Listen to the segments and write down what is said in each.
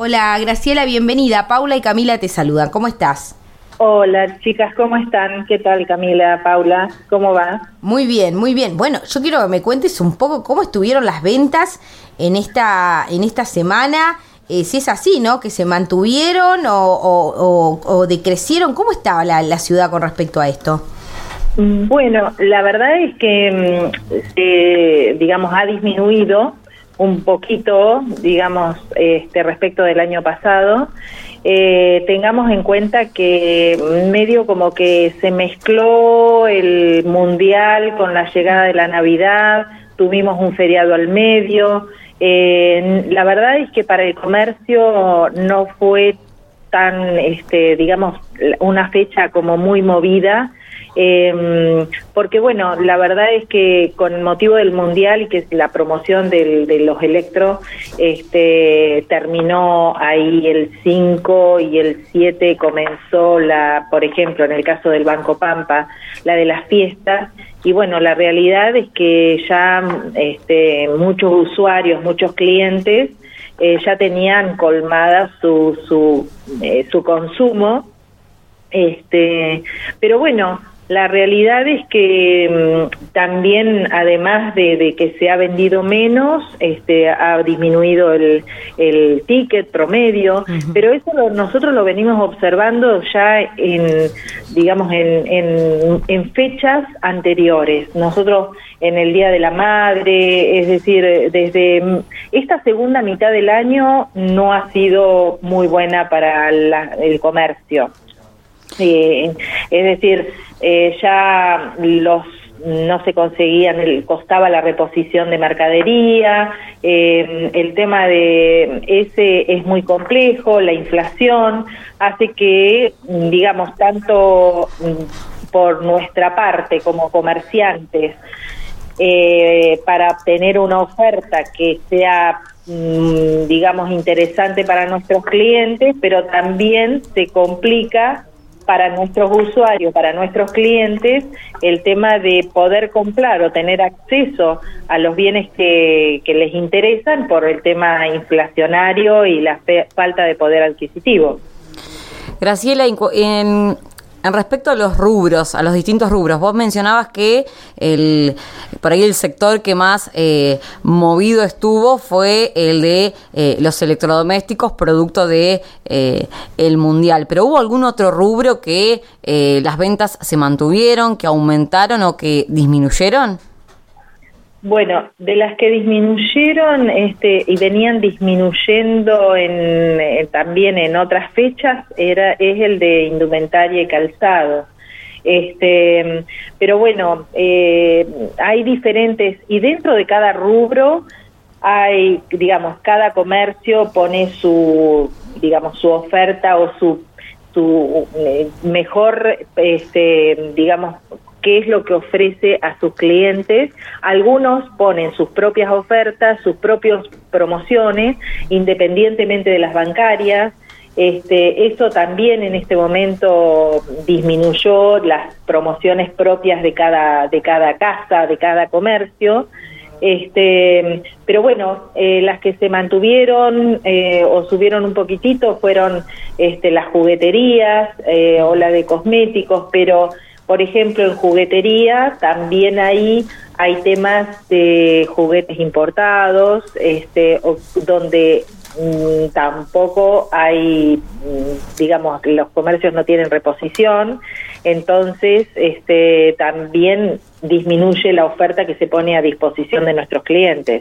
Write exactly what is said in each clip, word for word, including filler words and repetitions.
Hola, Graciela, bienvenida. Paula y Camila te saludan. ¿Cómo estás? Hola, chicas, ¿cómo están? ¿Qué tal, Camila, Paula? ¿Cómo va? Muy bien, muy bien. Bueno, yo quiero que me cuentes un poco cómo estuvieron las ventas en esta en esta semana. Eh, si es así, ¿no? Que se mantuvieron o, o, o, o decrecieron. ¿Cómo estaba la, la ciudad con respecto a esto? Bueno, la verdad es que, eh, digamos, ha disminuido un poquito, digamos, este, respecto del año pasado. Eh, tengamos en cuenta que medio como que se mezcló el mundial con la llegada de la Navidad, tuvimos un feriado al medio. Eh, la verdad es que para el comercio no fue tan, este, digamos, una fecha como muy movida. Eh, porque bueno, la verdad es que con motivo del mundial y que la promoción del, de los electros este, terminó ahí el cinco y el siete comenzó la, por ejemplo, en el caso del Banco Pampa, la de las fiestas. Y bueno, la realidad es que ya este, muchos usuarios, muchos clientes eh, ya tenían colmada su su, eh, su consumo. Este, pero bueno, la realidad es que mmm, también, además de, de que se ha vendido menos, este, ha disminuido el, el ticket promedio, uh-huh. Pero eso lo, nosotros lo venimos observando ya en, digamos, en, en, en fechas anteriores. Nosotros en el Día de la Madre, es decir, desde esta segunda mitad del año no ha sido muy buena para la, el comercio. Eh, es decir, eh, ya los no se conseguían, el, costaba la reposición de mercadería, eh, el tema de ese es muy complejo, la inflación hace que, digamos, tanto por nuestra parte como comerciantes, eh, para obtener una oferta que sea, digamos, interesante para nuestros clientes, pero también se complica para nuestros usuarios, para nuestros clientes, el tema de poder comprar o tener acceso a los bienes que, que les interesan por el tema inflacionario y la fe, falta de poder adquisitivo. Graciela, en, en respecto a los rubros, a los distintos rubros, vos mencionabas que el por ahí el sector que más eh, movido estuvo fue el de eh, los electrodomésticos, producto de eh, el mundial. ¿Pero hubo algún otro rubro que eh, las ventas se mantuvieron, que aumentaron o que disminuyeron? Bueno, de las que disminuyeron este, y venían disminuyendo en, eh, también en otras fechas era es el de indumentaria y calzado. Este, pero bueno, eh, hay diferentes, y dentro de cada rubro hay, digamos, cada comercio pone su, digamos, su oferta o su, su eh, mejor, este, digamos, qué es lo que ofrece a sus clientes. Algunos ponen sus propias ofertas, sus propias promociones, independientemente de las bancarias. Este, eso también en este momento disminuyó las promociones propias de cada de cada casa, de cada comercio. Este, pero bueno, eh, las que se mantuvieron eh, o subieron un poquitito fueron este, las jugueterías eh, o la de cosméticos, pero por ejemplo en juguetería también ahí hay temas de juguetes importados, este, o, donde Mm, tampoco hay, mm, digamos, los comercios no tienen reposición, entonces este también disminuye la oferta que se pone a disposición de nuestros clientes.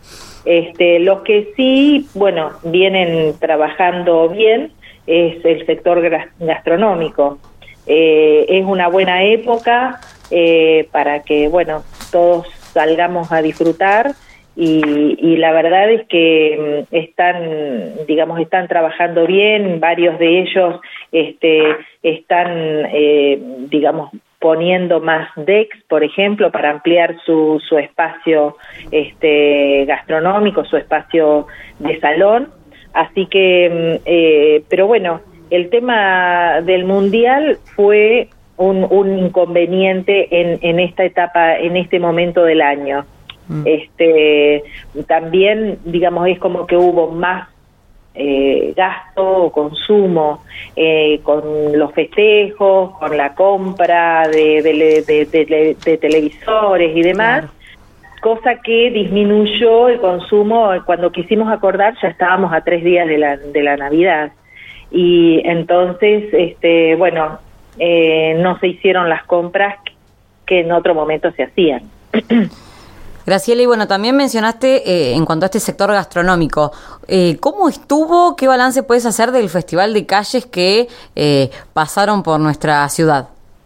Este, los que sí, bueno, vienen trabajando bien es el sector gastronómico. Eh, es una buena época eh, para que, bueno, todos salgamos a disfrutar. Y, y la verdad es que están, digamos, están trabajando bien, varios de ellos este, están, eh, digamos, poniendo más decks, por ejemplo, para ampliar su, su espacio este, gastronómico, su espacio de salón. Así que, eh, pero bueno, el tema del mundial fue un, un inconveniente en, en esta etapa, en este momento del año. Este también, digamos, es como que hubo más eh, gasto o consumo, eh, con los festejos, con la compra de, de, de, de, de, de televisores y demás, claro. Cosa que disminuyó el consumo. Cuando quisimos acordar ya estábamos a tres días de la, de la Navidad, y entonces, este, bueno, eh, no se hicieron las compras que en otro momento se hacían. Graciela, y bueno, también mencionaste eh, en cuanto a este sector gastronómico, eh, ¿cómo estuvo? ¿Qué balance puedes hacer del Festival de Calles que eh, pasaron por nuestra ciudad?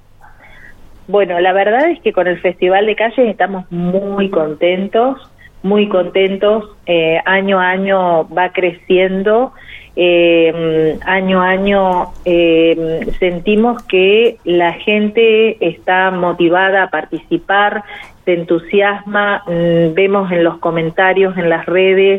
Bueno, la verdad es que con el Festival de Calles estamos muy contentos, muy contentos. Eh, año a año va creciendo, eh, año a año eh, sentimos que la gente está motivada a participar, se entusiasma, mmm, vemos en los comentarios, en las redes,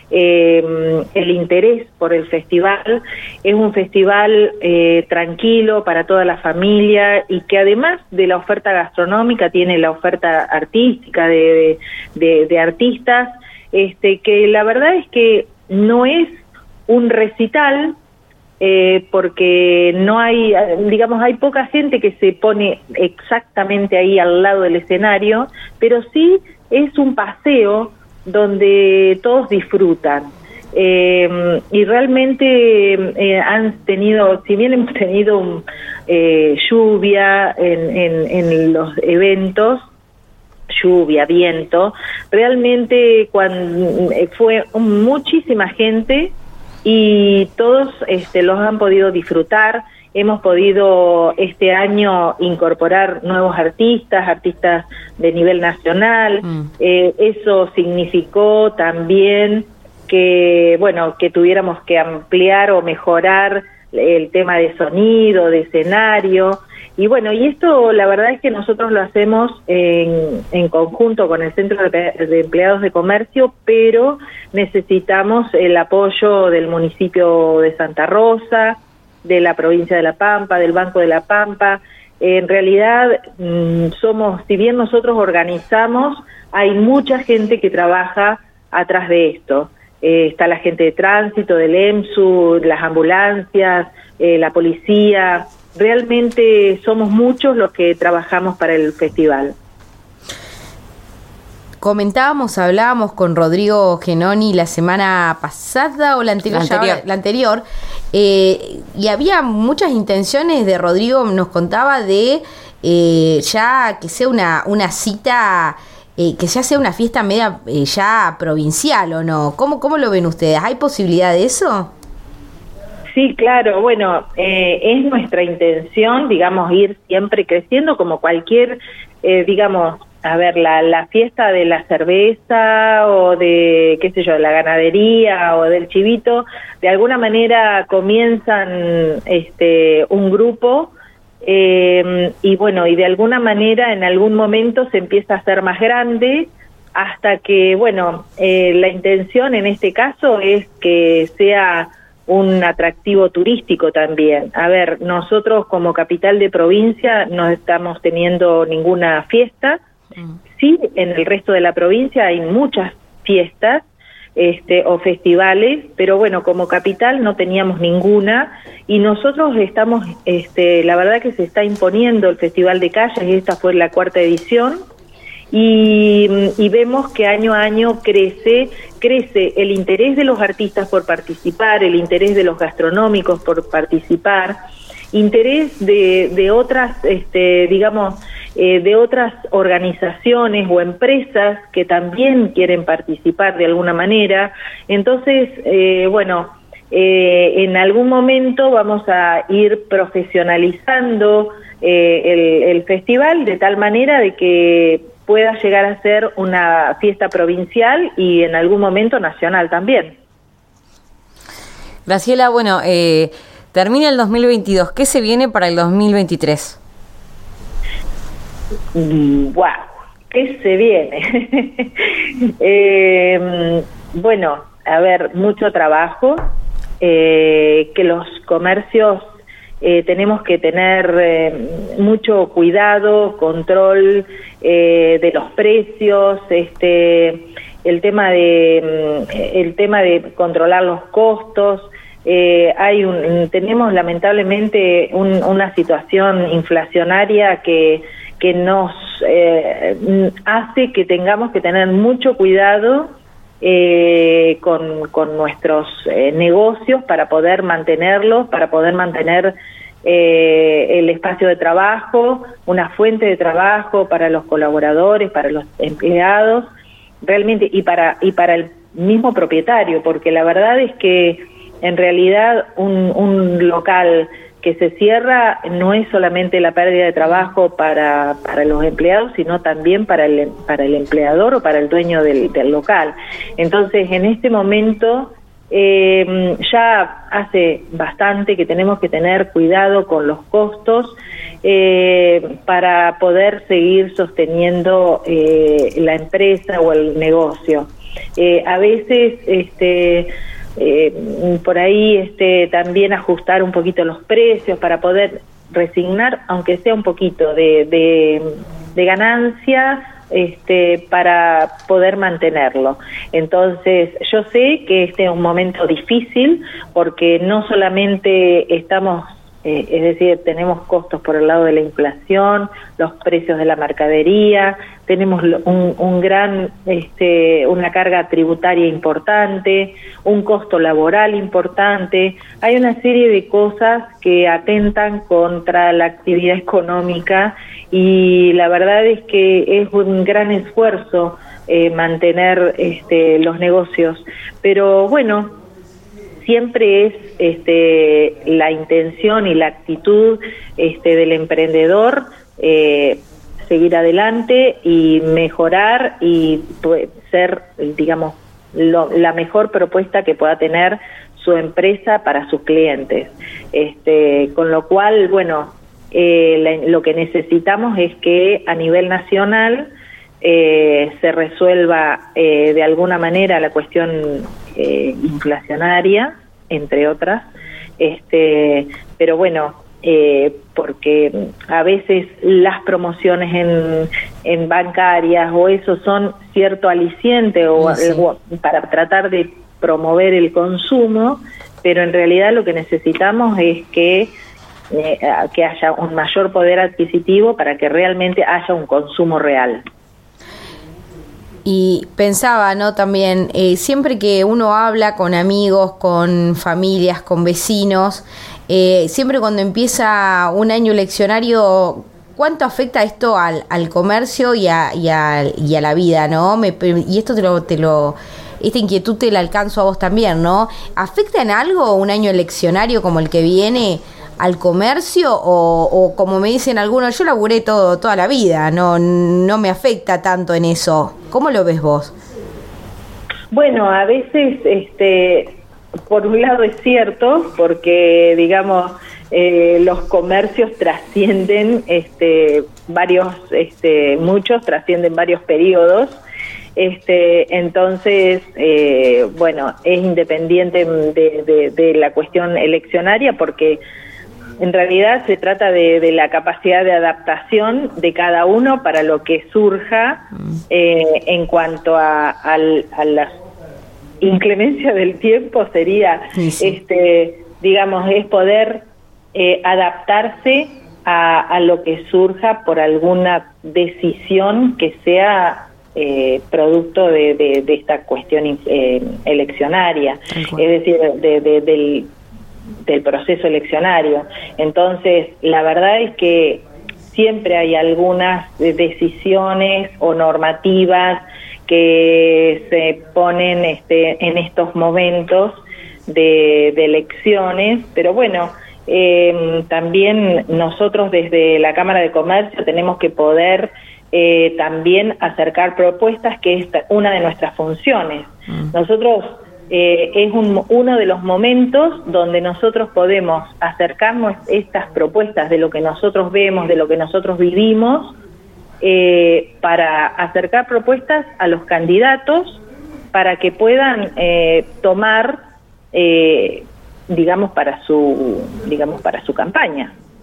eh, el interés por el festival. Es un festival eh, tranquilo para toda la familia, y que además de la oferta gastronómica tiene la oferta artística de, de, de artistas, este, que la verdad es que no es un recital, Eh, porque no hay, digamos, hay poca gente que se pone exactamente ahí al lado del escenario, pero sí es un paseo donde todos disfrutan. Eh, y realmente eh, han tenido, si bien hemos tenido un, eh, lluvia en, en, en los eventos, lluvia, viento, realmente cuando fue muchísima gente, y todos este, los han podido disfrutar. Hemos podido este año incorporar nuevos artistas, artistas de nivel nacional. Mm. Eh, eso significó también que, bueno, que tuviéramos que ampliar o mejorar el tema de sonido, de escenario. Y bueno, y esto la verdad es que nosotros lo hacemos en, en conjunto con el Centro de, de Empleados de Comercio, pero necesitamos el apoyo del municipio de Santa Rosa, de la provincia de La Pampa, del Banco de La Pampa. En realidad, mmm, somos, si bien nosotros organizamos, hay mucha gente que trabaja atrás de esto. Eh, está la gente de tránsito, del EMSU, las ambulancias, eh, la policía. Realmente somos muchos los que trabajamos para el festival. Comentábamos, hablábamos con Rodrigo Genoni la semana pasada o la anterior, la anterior, ya, la anterior eh, y había muchas intenciones de Rodrigo, nos contaba de eh, ya que sea una, una cita, eh, que ya sea una fiesta media eh, ya provincial, ¿o no? ¿Cómo, cómo lo ven ustedes? ¿Hay posibilidad de eso? Sí, claro, bueno, eh, es nuestra intención, digamos, ir siempre creciendo como cualquier, eh, digamos, a ver, la, la fiesta de la cerveza o de, qué sé yo, la ganadería o del chivito, de alguna manera comienzan este un grupo eh, y bueno, y de alguna manera en algún momento se empieza a hacer más grande, hasta que, bueno, eh, la intención en este caso es que sea un atractivo turístico también. A ver, nosotros como capital de provincia no estamos teniendo ninguna fiesta. Sí, en el resto de la provincia hay muchas fiestas este, o festivales, pero bueno, como capital no teníamos ninguna, y nosotros estamos, este, la verdad que se está imponiendo el Festival de Calles, y esta fue la cuarta edición, y, y vemos que año a año crece, crece el interés de los artistas por participar, el interés de los gastronómicos por participar, interés de, de otras, este, digamos, eh, de otras organizaciones o empresas que también quieren participar de alguna manera. Entonces, eh, bueno, eh, en algún momento vamos a ir profesionalizando eh, el, el festival de tal manera de que pueda llegar a ser una fiesta provincial y en algún momento nacional también. Graciela, bueno, eh, termina el dos mil veintidós. ¿Qué se viene para el dos mil veintitrés? ¡Wow! ¿Qué se viene? eh, bueno, a ver, mucho trabajo, eh, que los comercios eh, tenemos que tener eh, mucho cuidado, control eh, de los precios, este el tema de el tema de controlar los costos. Eh, hay un, tenemos lamentablemente un, una situación inflacionaria que que nos eh, hace que tengamos que tener mucho cuidado eh, con, con nuestros eh, negocios para poder mantenerlos, para poder mantener eh, el espacio de trabajo, una fuente de trabajo para los colaboradores, para los empleados, realmente, y para y para el mismo propietario, porque la verdad es que en realidad un, un local que se cierra no es solamente la pérdida de trabajo para, para los empleados, sino también para el, para el empleador o para el dueño del, del local. Entonces, en este momento, eh, ya hace bastante que tenemos que tener cuidado con los costos eh, para poder seguir sosteniendo eh, la empresa o el negocio. Eh, a veces, este... Eh, por ahí este, también ajustar un poquito los precios para poder resignar, aunque sea un poquito de, de, de ganancia este, para poder mantenerlo. Entonces, yo sé que este es un momento difícil porque no solamente estamos, eh, es decir, tenemos costos por el lado de la inflación, los precios de la mercadería, tenemos un, un gran, este, una carga tributaria importante, un costo laboral importante. Hay una serie de cosas que atentan contra la actividad económica y la verdad es que es un gran esfuerzo eh, mantener este, los negocios. Pero bueno, siempre es este, la intención y la actitud este, del emprendedor eh, seguir adelante y mejorar y pues, ser, digamos, lo, la mejor propuesta que pueda tener su empresa para sus clientes. Este, con lo cual, bueno, eh, la, lo que necesitamos es que a nivel nacional eh, se resuelva eh, de alguna manera la cuestión eh, inflacionaria, entre otras, este, pero bueno, Eh, porque a veces las promociones en, en bancarias o eso son cierto aliciente o, sí. o para tratar de promover el consumo, pero en realidad lo que necesitamos es que eh, que haya un mayor poder adquisitivo para que realmente haya un consumo real. Y pensaba, ¿no? También, eh, siempre que uno habla con amigos, con familias, con vecinos, eh, siempre cuando empieza un año leccionario, ¿cuánto afecta esto al, al comercio y a, y, a, y a la vida, ¿no? Me, y esto te lo, te lo, esta inquietud te la alcanzo a vos también, ¿no? ¿Afecta en algo un año leccionario como el que viene al comercio o, o como me dicen algunos, yo laburé todo toda la vida, no no me afecta tanto en eso? ¿Cómo lo ves vos? Bueno, a veces, este, por un lado es cierto, porque digamos eh, los comercios trascienden, este, varios, este, muchos trascienden varios periodos. Este, entonces, eh, bueno, es independiente de, de, de la cuestión eleccionaria porque en realidad se trata de, de la capacidad de adaptación de cada uno para lo que surja eh, en cuanto a, a, a la inclemencia del tiempo sería, sí, sí. este, digamos, es poder eh, adaptarse a, a lo que surja por alguna decisión que sea eh, producto de, de, de esta cuestión eh, eleccionaria, es decir, de, de, del del proceso eleccionario. Entonces, la verdad es que siempre hay algunas decisiones o normativas que se ponen este, en estos momentos de, de elecciones, pero bueno, eh, también nosotros desde la Cámara de Comercio tenemos que poder eh, también acercar propuestas, que es una de nuestras funciones. Mm. Nosotros Eh, es un, uno de los momentos donde nosotros podemos acercarnos estas propuestas de lo que nosotros vemos, de lo que nosotros vivimos, eh, para acercar propuestas a los candidatos para que puedan eh, tomar, eh, digamos, para su, digamos, para su campaña.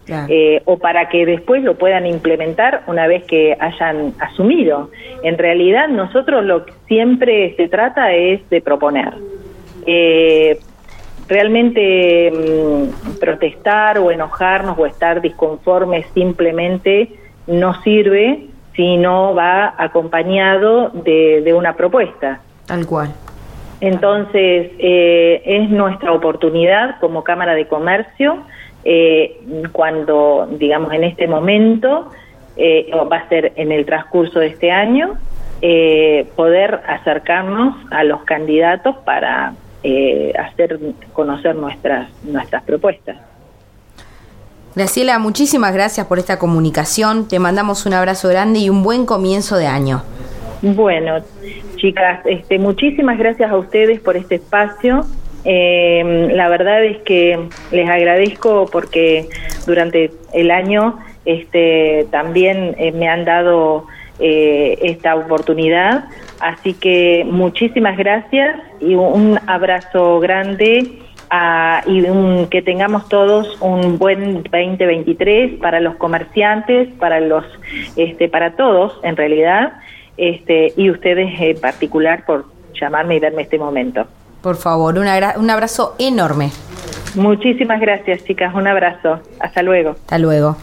Claro. eh, o para que después lo puedan implementar una vez que hayan asumido. En realidad nosotros lo que siempre se trata es de proponer. Eh, realmente mmm, protestar o enojarnos o estar disconformes simplemente no sirve si no va acompañado de, de una propuesta. Tal cual. Entonces, eh, es nuestra oportunidad como Cámara de Comercio, eh, cuando, digamos, en este momento, eh, va a ser en el transcurso de este año, eh, poder acercarnos a los candidatos para eh, hacer conocer nuestras, nuestras propuestas. Graciela, muchísimas gracias por esta comunicación. Te mandamos un abrazo grande y un buen comienzo de año. Bueno, chicas, este, muchísimas gracias a ustedes por este espacio. Eh, la verdad es que les agradezco porque durante el año este, también eh, me han dado eh, esta oportunidad. Así que muchísimas gracias y un abrazo grande. Uh, y un, que tengamos todos un buen veinte veintitrés para los comerciantes, para los, este, para todos en realidad, este, y ustedes en particular por llamarme y darme este momento. Por favor, un, agra- un abrazo enorme. Muchísimas gracias, chicas, un abrazo. Hasta luego. Hasta luego.